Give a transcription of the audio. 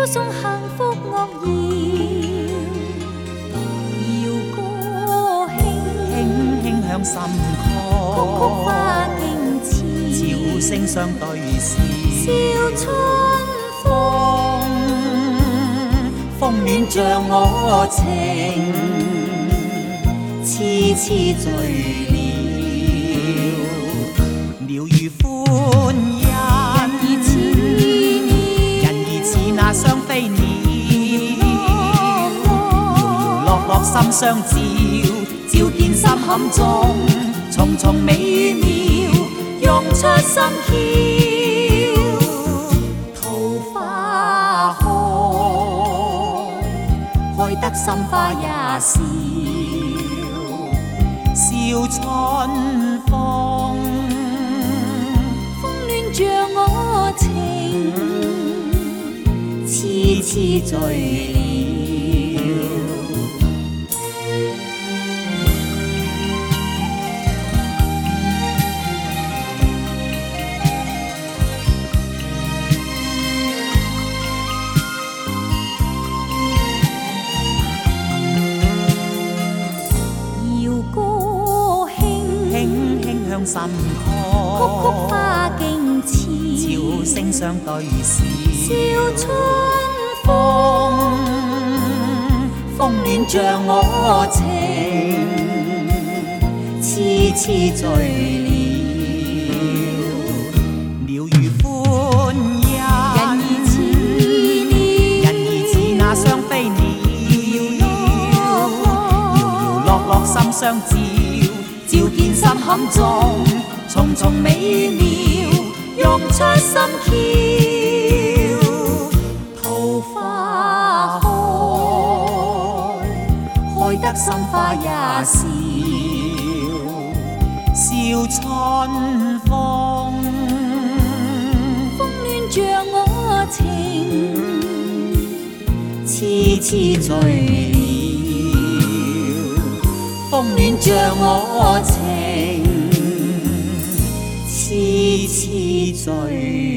送幸福樂謠，謠歌輕輕響心曠，曲曲花徑似，潮聲相對時，笑春風，風暖像我情，痴痴醉了，鳥語歡欣，人兒似那雙飛鳥，搖搖落落心相照，照見心坎中，重重美妙，湧出心竅，桃花開得心花也笑，笑春風，風暖像我情，痴痴醉了。心曠，曲曲花徑似，潮聲相對時，笑春風，風暖像我情，痴痴醉了，鳥語歡欣，人兒似那雙飛鳥，搖搖落落心相照，照見心坎中，重重美妙，湧出心竅，桃花開得心花也笑，笑春風，風暖像我情，痴痴醉了，風暖像我情，痴痴醉。